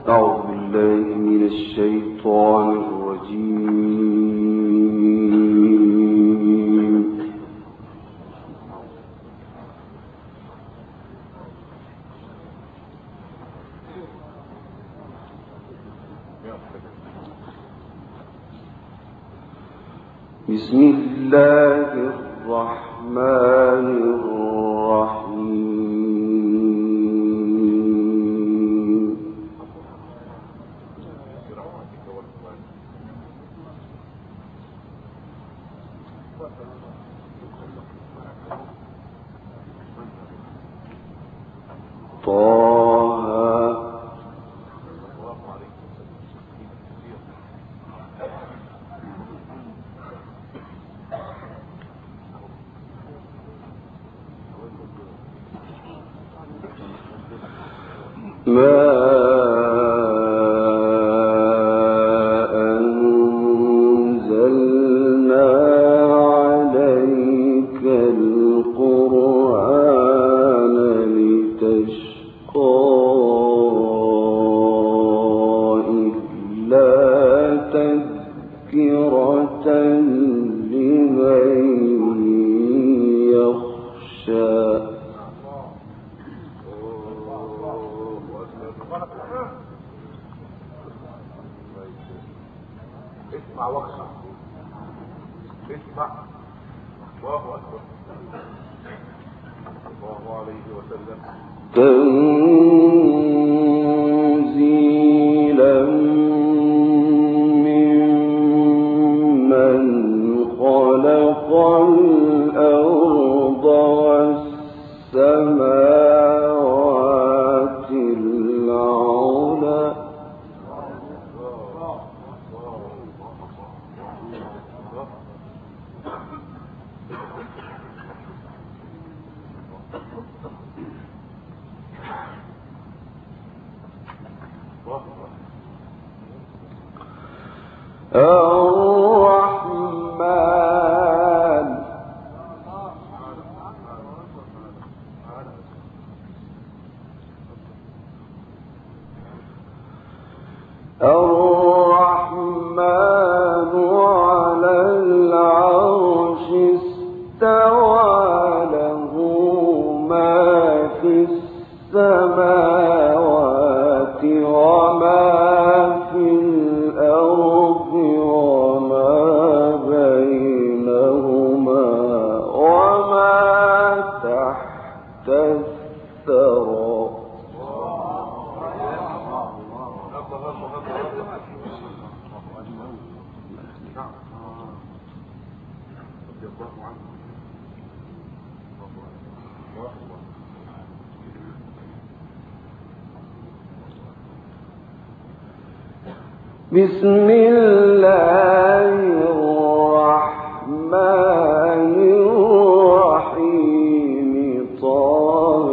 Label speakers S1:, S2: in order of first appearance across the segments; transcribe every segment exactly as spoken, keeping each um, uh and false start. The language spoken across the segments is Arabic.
S1: أعوذ بالله من الشيطان الرجيم. بسم الله الرحمن الرحيم. طه ما أنزلنا عليك القرآن لتشقى إلا تذكرة لمن يخشى.
S2: اسمع واخشع، اسمع. الله اكبر، الله عليه وسلم.
S1: تنزيلا ممن خلق الأرض والسماوات العلى. الرحمن الرحمن على العرش استوى، له ما في السماوات وما في الأرض وما بينهما وما تحت الثرى. بسم الله الرحمن الرحيم. طه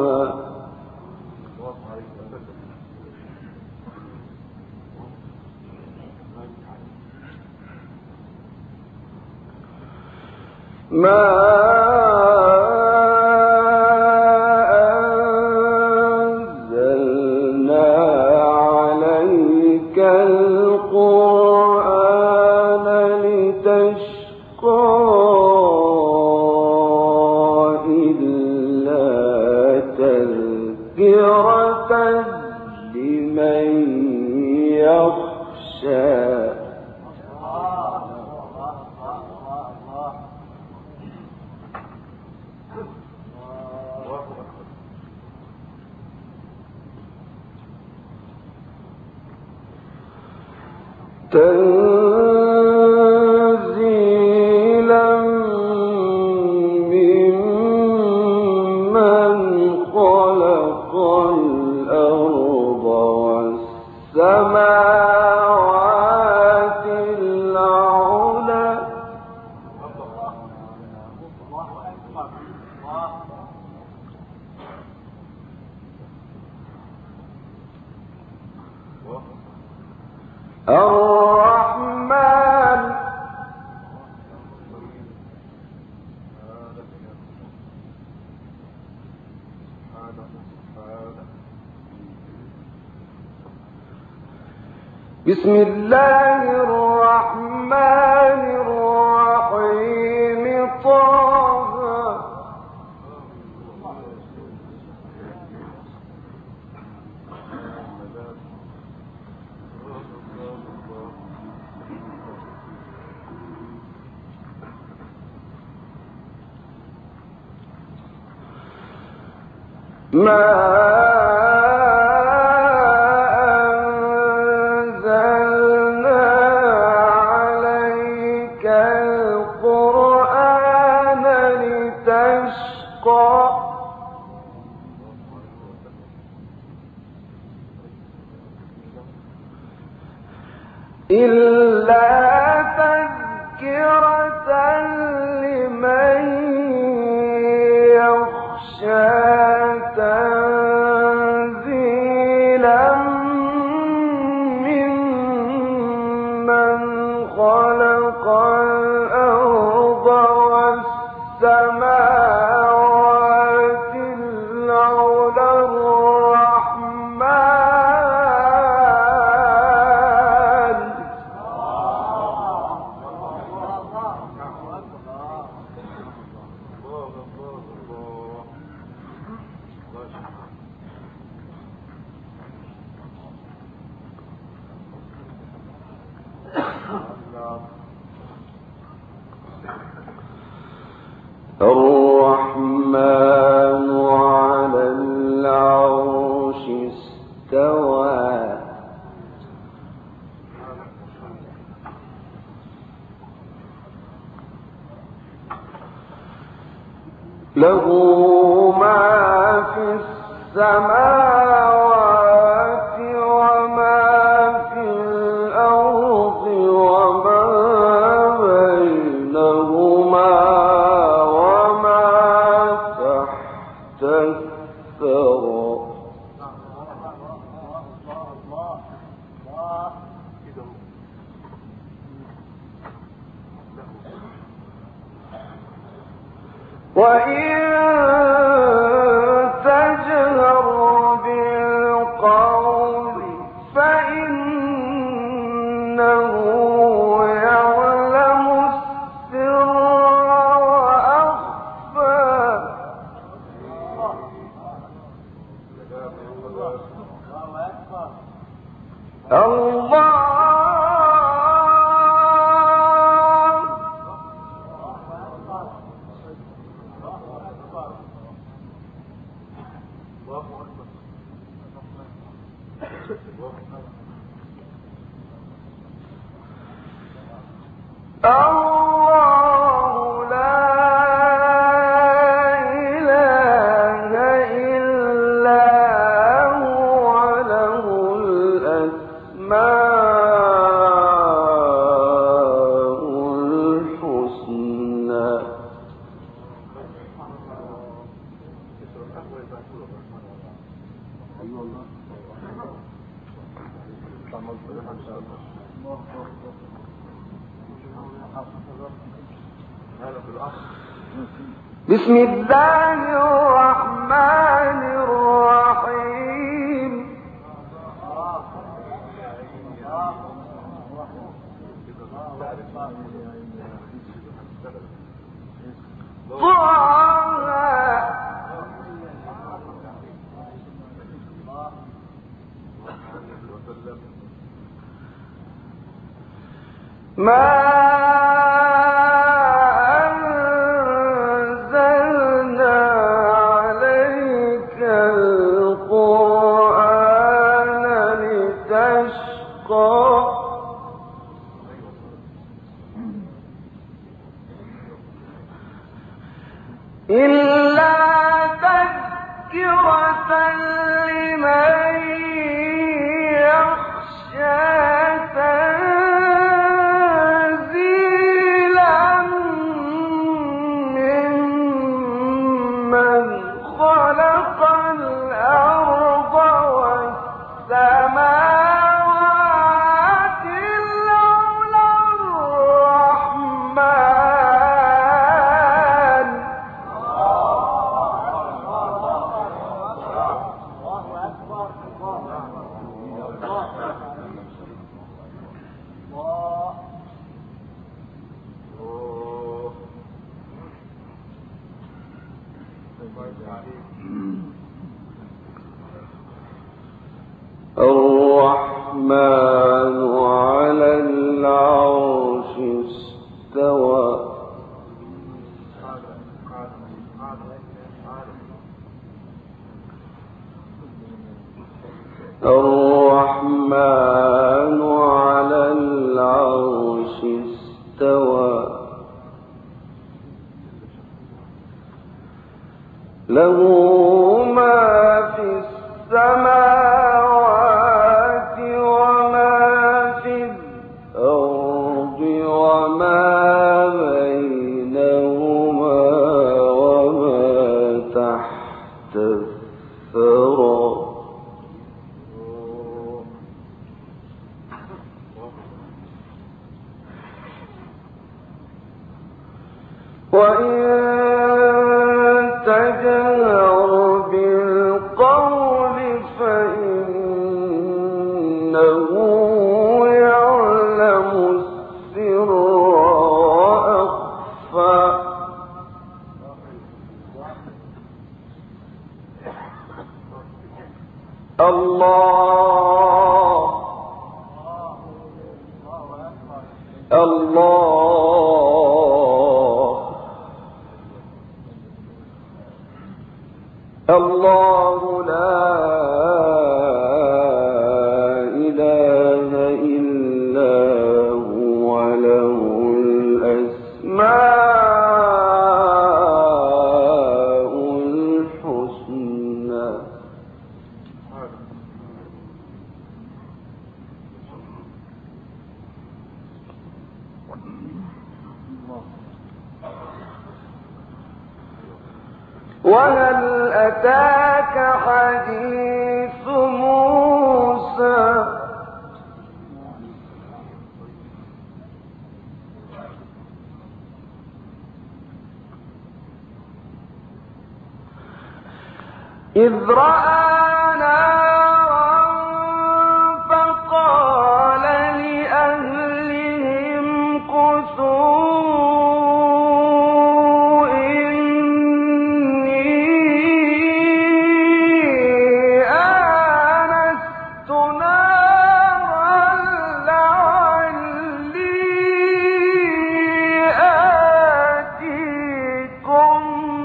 S1: ما أنزلنا عليك القرآن لتشقى إلا تذكرة لمن يخشى. تنزيلا ممن خلق الأرض والسماوات العلى. الرحمن بسم الله الرحمن الرحيم طه ما إلا تذكرة لمن يخشى تنزيلا ممن خلق الأرض والسماوات العلى الرحمن على العرش استوى له ما في السماوات وما في الأرض وما بينهما وما تحت الثرى وإن تجهر بالقول فإنه يعلم السر وأخفى الله الله لا إله إلا هو له الأسماء الحسنى بسم الله الرحمن الرحيم ما إلا تذكرة لمن يخشى تنزيلا ممن خلق الأرض والسماوات العلى الرحمن الرحمن على العرش استوى الرحمن على العرش استوى له ما في السماوات وما في الأرض وما بينهما وما تحت الثرى وإن تجهر بالقول فإنه يعلم السر وأخفى الله الله الله لا إله إلا هو له الأسماء الحسنى وهل أتاك حديث موسى إذ رأى نارا فقال لأهلهم كثوا إني آنست نارا لعلي آتيكم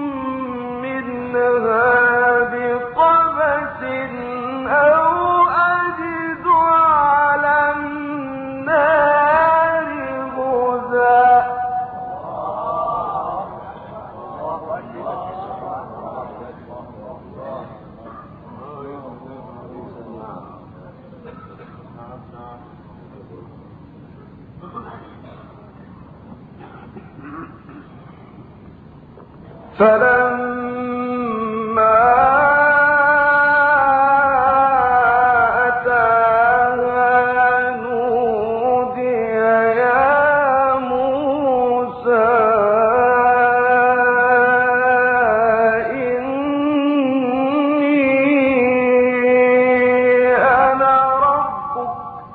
S1: منها بقبس أو أجد على النار هدى فلما أتاها نودي يا موسى إني أنا ربك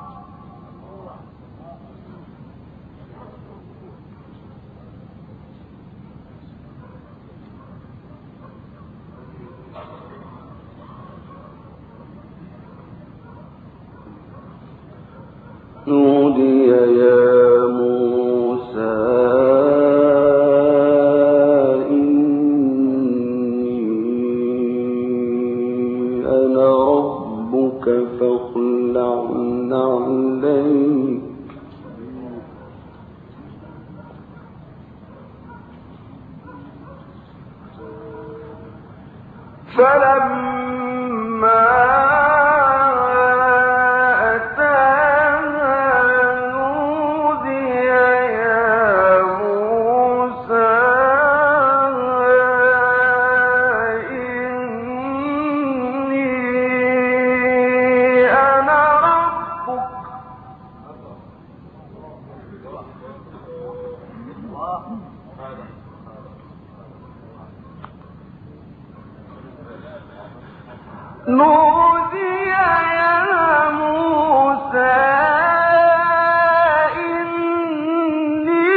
S1: نودي يا موسى إني أنا ربك فاخلع نعليك فلما نودي يا موسى إني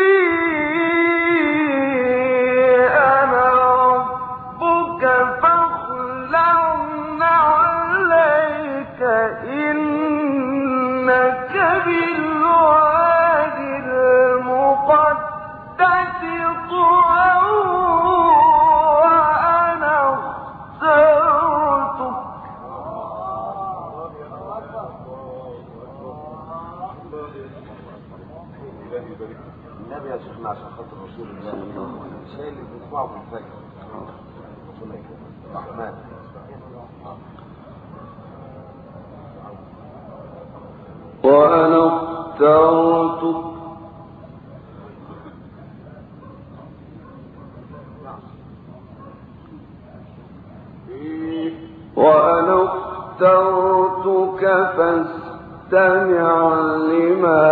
S1: أنا ربك فاخلع نعليك إن إنك بالواد المقدس طوى وأنا اخترتك.
S3: النبي يا شيخنا عشان خاطر رسول الله شيء اللي بنسمعه في الفجر الرحمن.
S1: وأنا اخترتك وأنا اخترتك فاستمع لما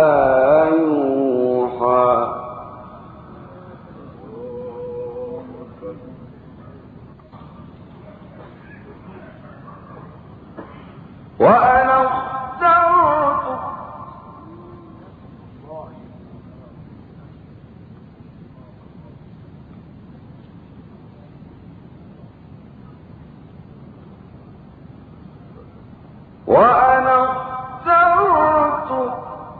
S1: يوحى. وأنا اخترتك وأنا اخترتك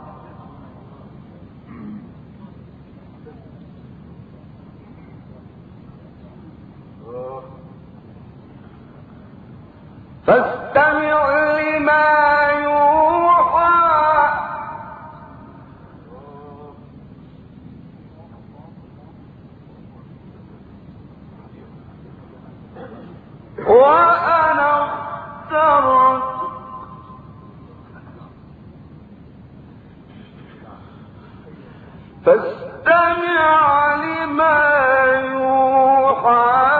S1: فاستمع لما يوحى. وأنا اخترتك فاستمع لما يوحى.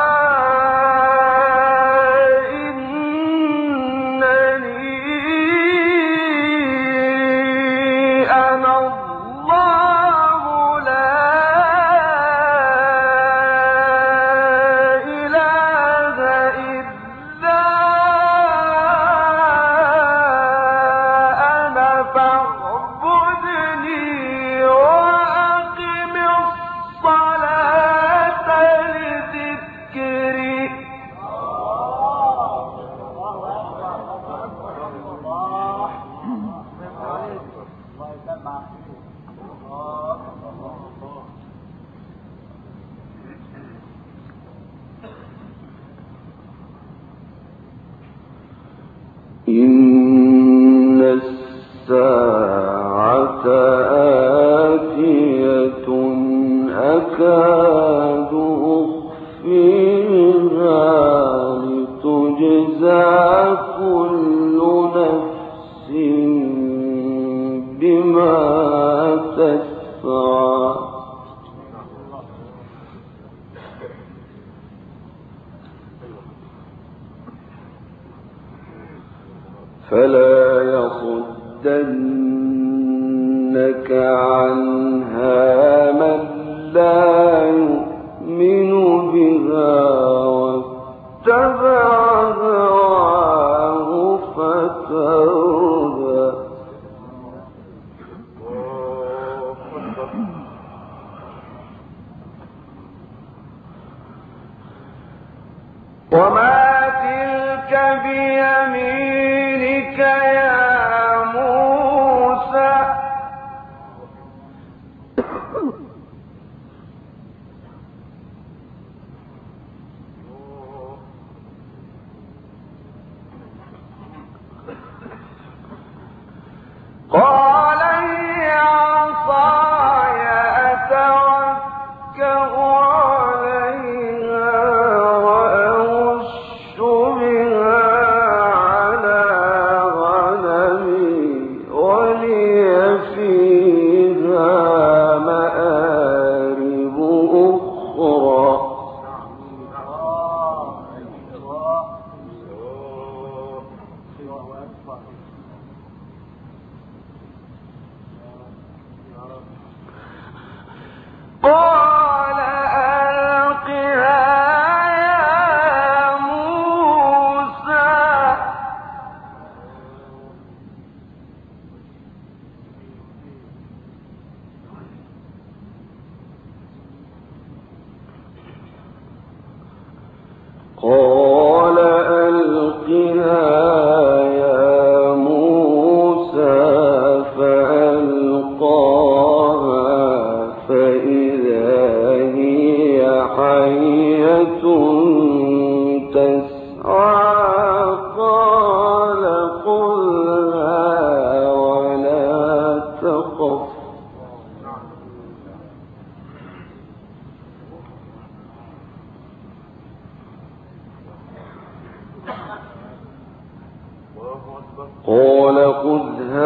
S1: إن الساعة آتية أكاد أخفيها لتجزى كل نفس بما تسعى. فلا يصدنك عنها من لا يؤمن بها واتبع هواه فتردى. وما تلك بيمينك يا موسى.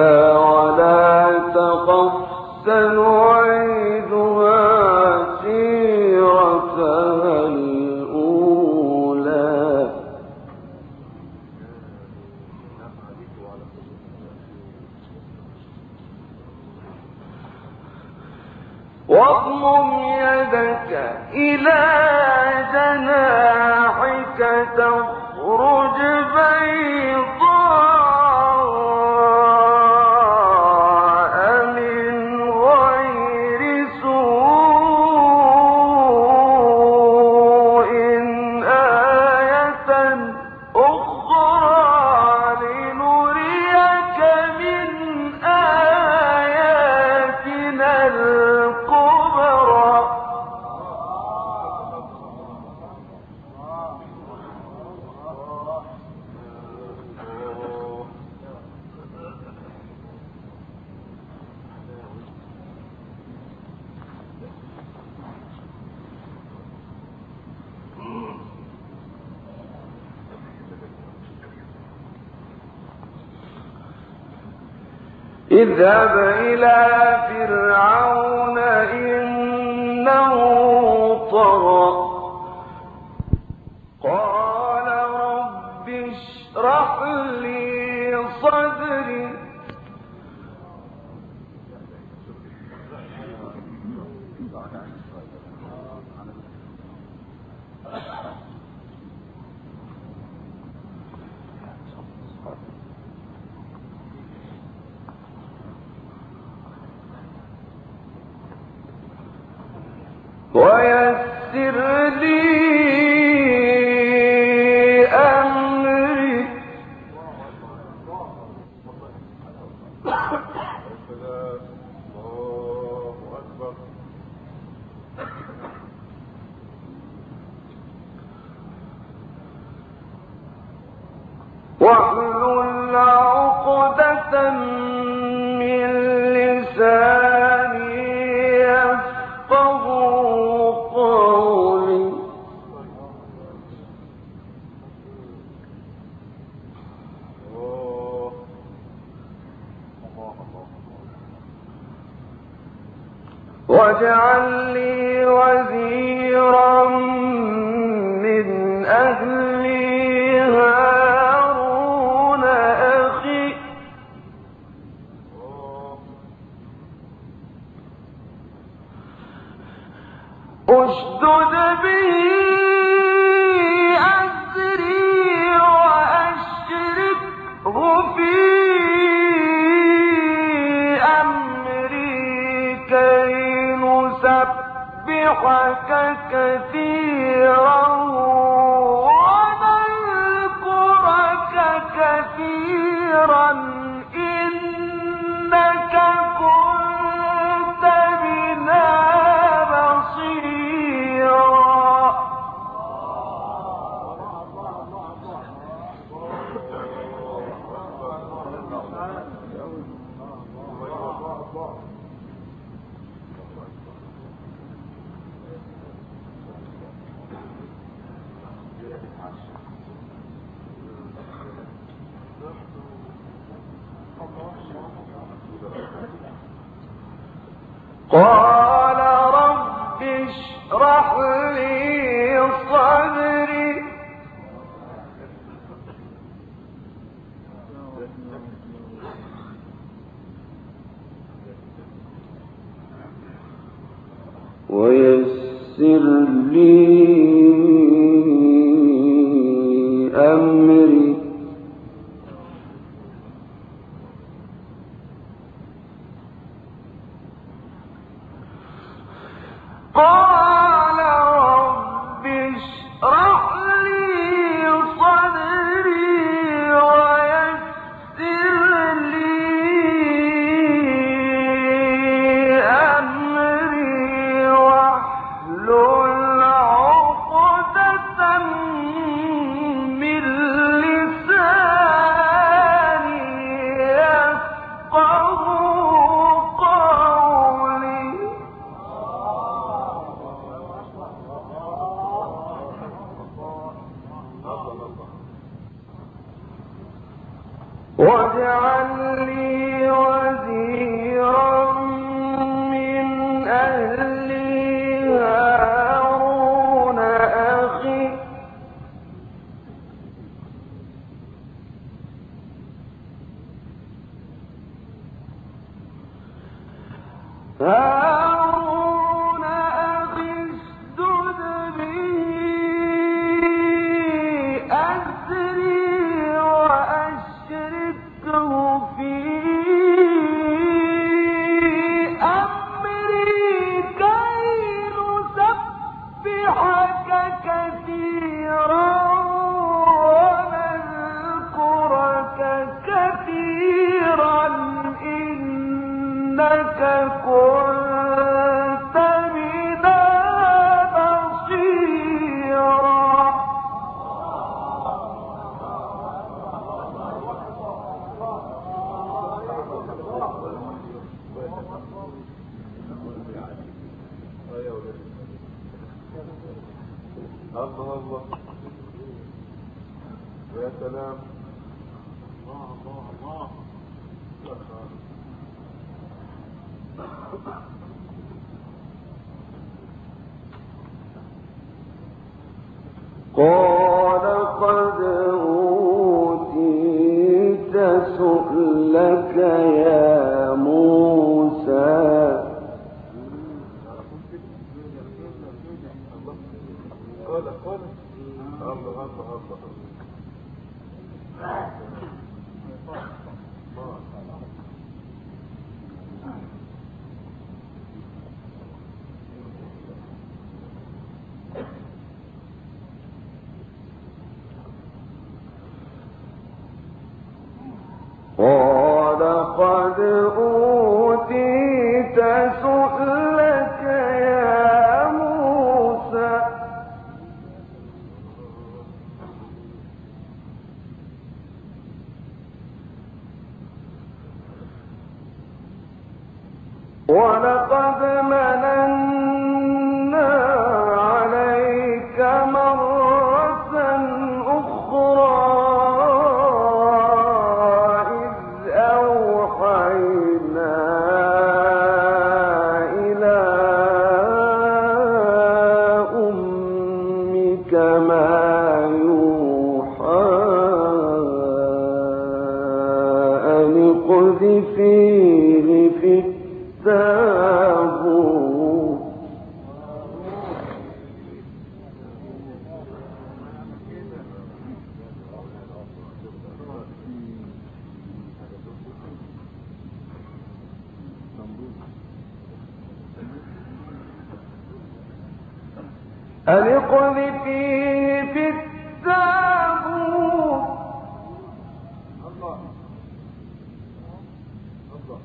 S1: ولا تخف سنعيدها سيرتها الأولى واضمم يدك إلى جناحك تخرج بيضاء من غير سوء آية أخرى لنريك من آياتنا الكبرى اذهب إلى فرعون إنه طغى قال رب اشرح لي صدري ويسر لي أمري واحلل عقدة من لساني يفقه قولي واجعل لي وزيرا من أهلي هارون أخي أشدد به أزري وأشركه في أمري كي نسبحك كثيرا ونذكرك كثيرا إنك كنت بنا بصيرا قال رب اشرح لي صدري ويسر لي أمري قال رب اشرح لي صدري ويسر لي أمري واحلل عقدة من لساني يفقه قولي هارون أخي اشدد به أزري وأشركه في أمري كي نسبحك كثيرا ونذكرك كثيرا إنك كنت بنا بصيرا.
S2: الله الله يا سلام. الله الله الله.
S1: قال قد أوتيت سؤلك يا موسى.
S2: قال قال الله الله الله.
S1: قال قد أوتيت سؤلك يا موسى. ولقد مننا عليك مرة أخرى إذ أوحينا إلى أمك ما يوحى أن اقذفيه في التابوت. أن اقذفيه في التابوت.
S2: الله الله.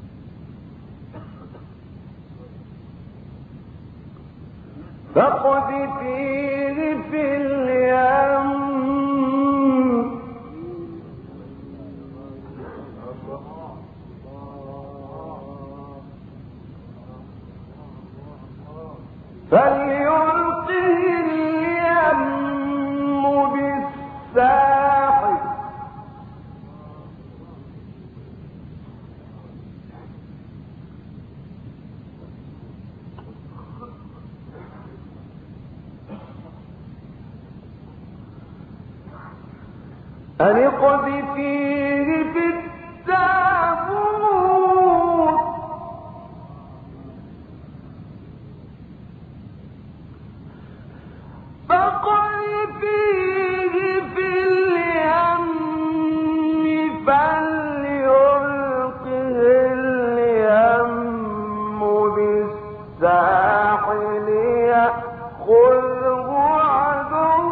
S1: فاقذفيه في اليم فليلقه اليم بالساحل أن اقذفيه في التابوت فاقذفيه في اليم فليلقه اليم بالساحل يأخذه عدو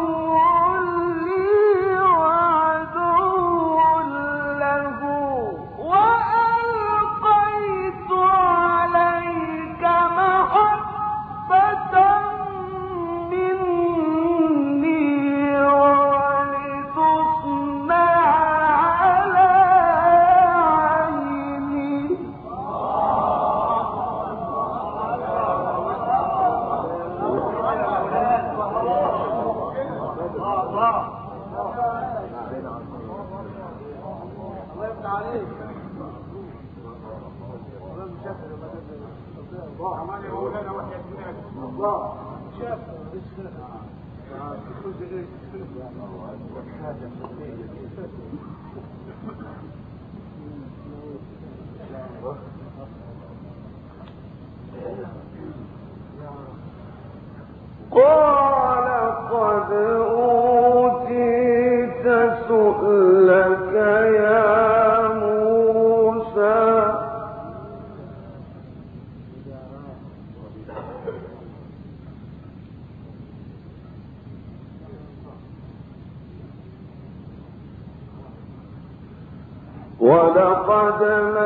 S1: ولقد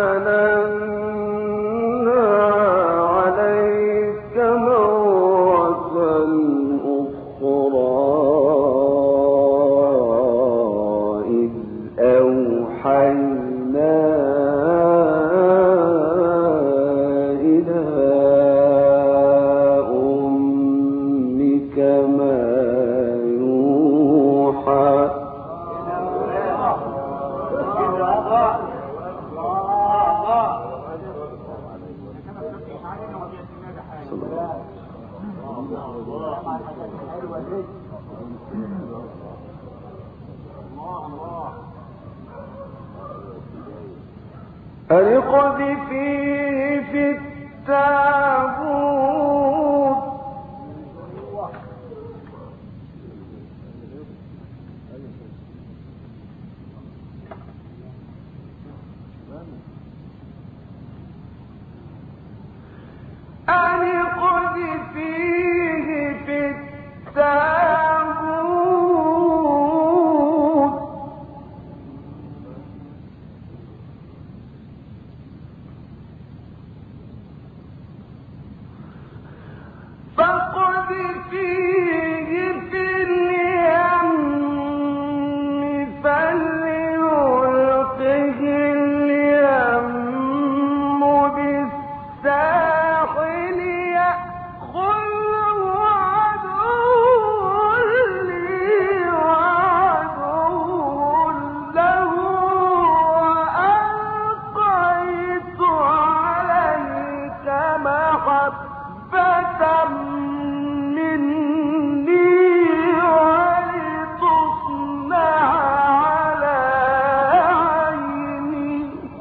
S1: مننا عليك مرة أخرى إذ أوحينا إلى أمك ما يوحى أن اقذفيه في التابوت أن اقذفيه في التابوت فاقذفيه في اليم فليلقه اليم بالساحل يأخذه عدو لي وعدو له وألقيت عليك محبة مني ولتصنع على عيني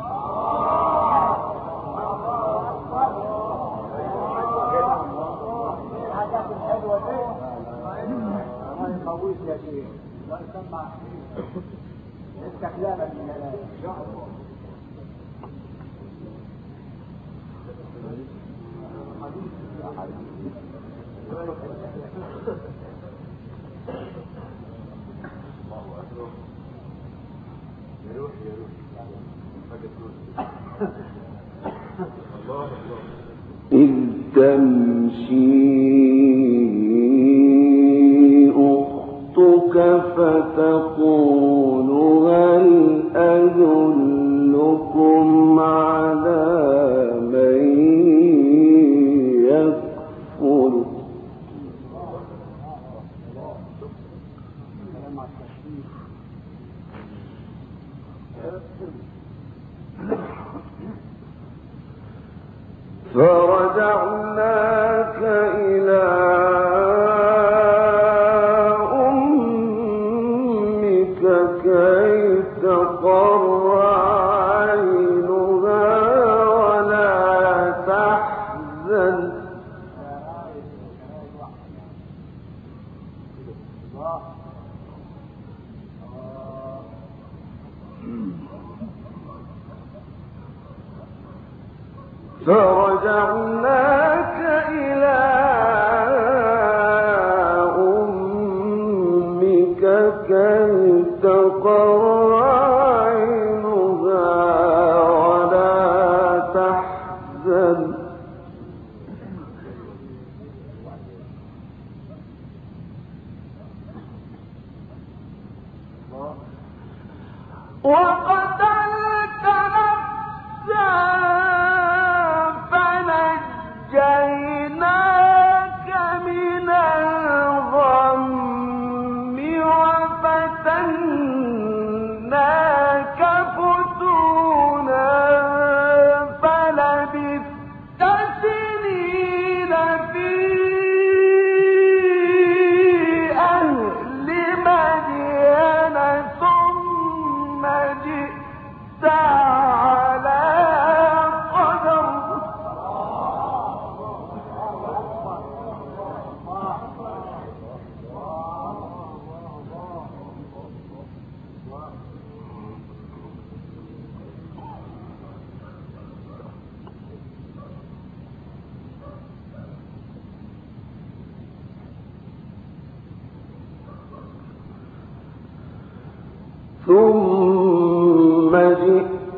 S4: الحاجات الحلوة دي الله يقويك يا شيخ الله يسمع استخلاما من الله ان شاء الله.
S2: يروح يروح حاجة تروح الله الله
S1: إذ تمشي أختك فتقول هل أدلكم على من يكفل فرجعناك إلى أمك كي تقر عينها ولا تحزن فرجعناك إلى أمك كي تقر عينها ولا تحزن وقتلت نفسا فنجيناك من الغم وفتناك فتونا فلبثت سنين في أهل مدين ثم جئت على قدر ثم جئت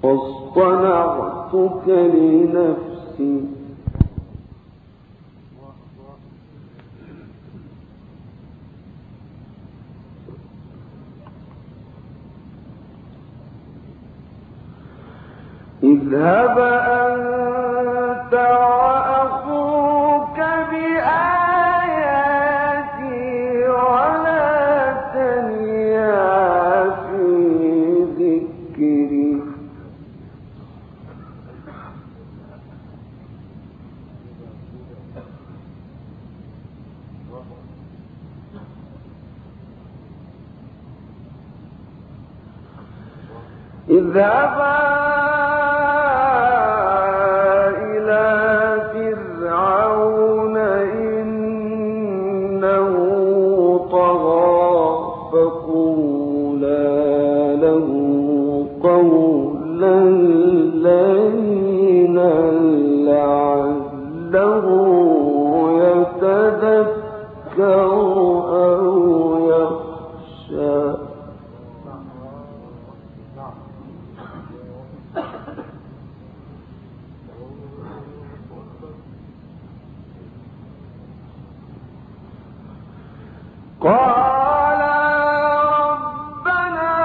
S1: واصطنعتك لنفسي اذهب أنت وأخوك بآياتي ولا تنيا في ذكري اذهبا قال ربنا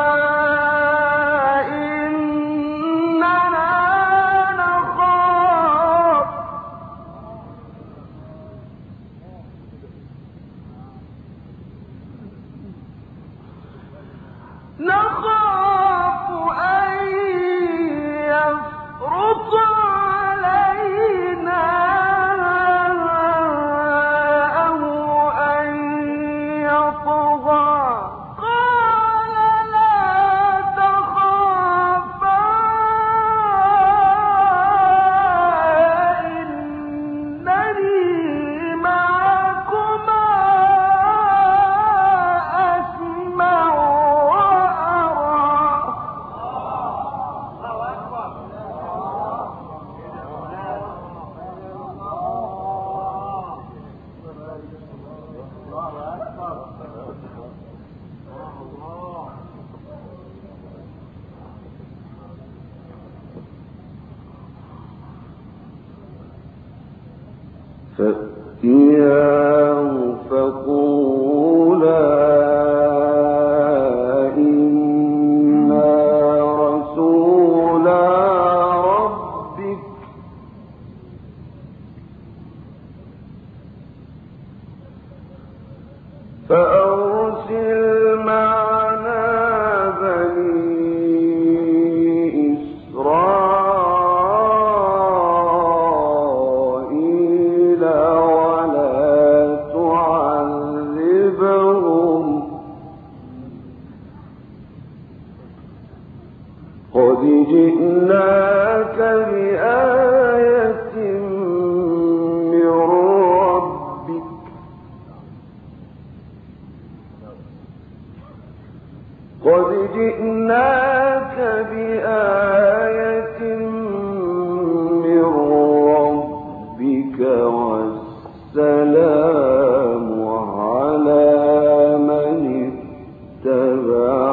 S1: إننا نخاف نخاف أن يفرط علينا فأتياه فقولا إنا رسولا ربك فأرسل معنا بني إسرائيل قد جئناك بآية من ربك قد جئناك بآية من ربك والسلام على من اتبع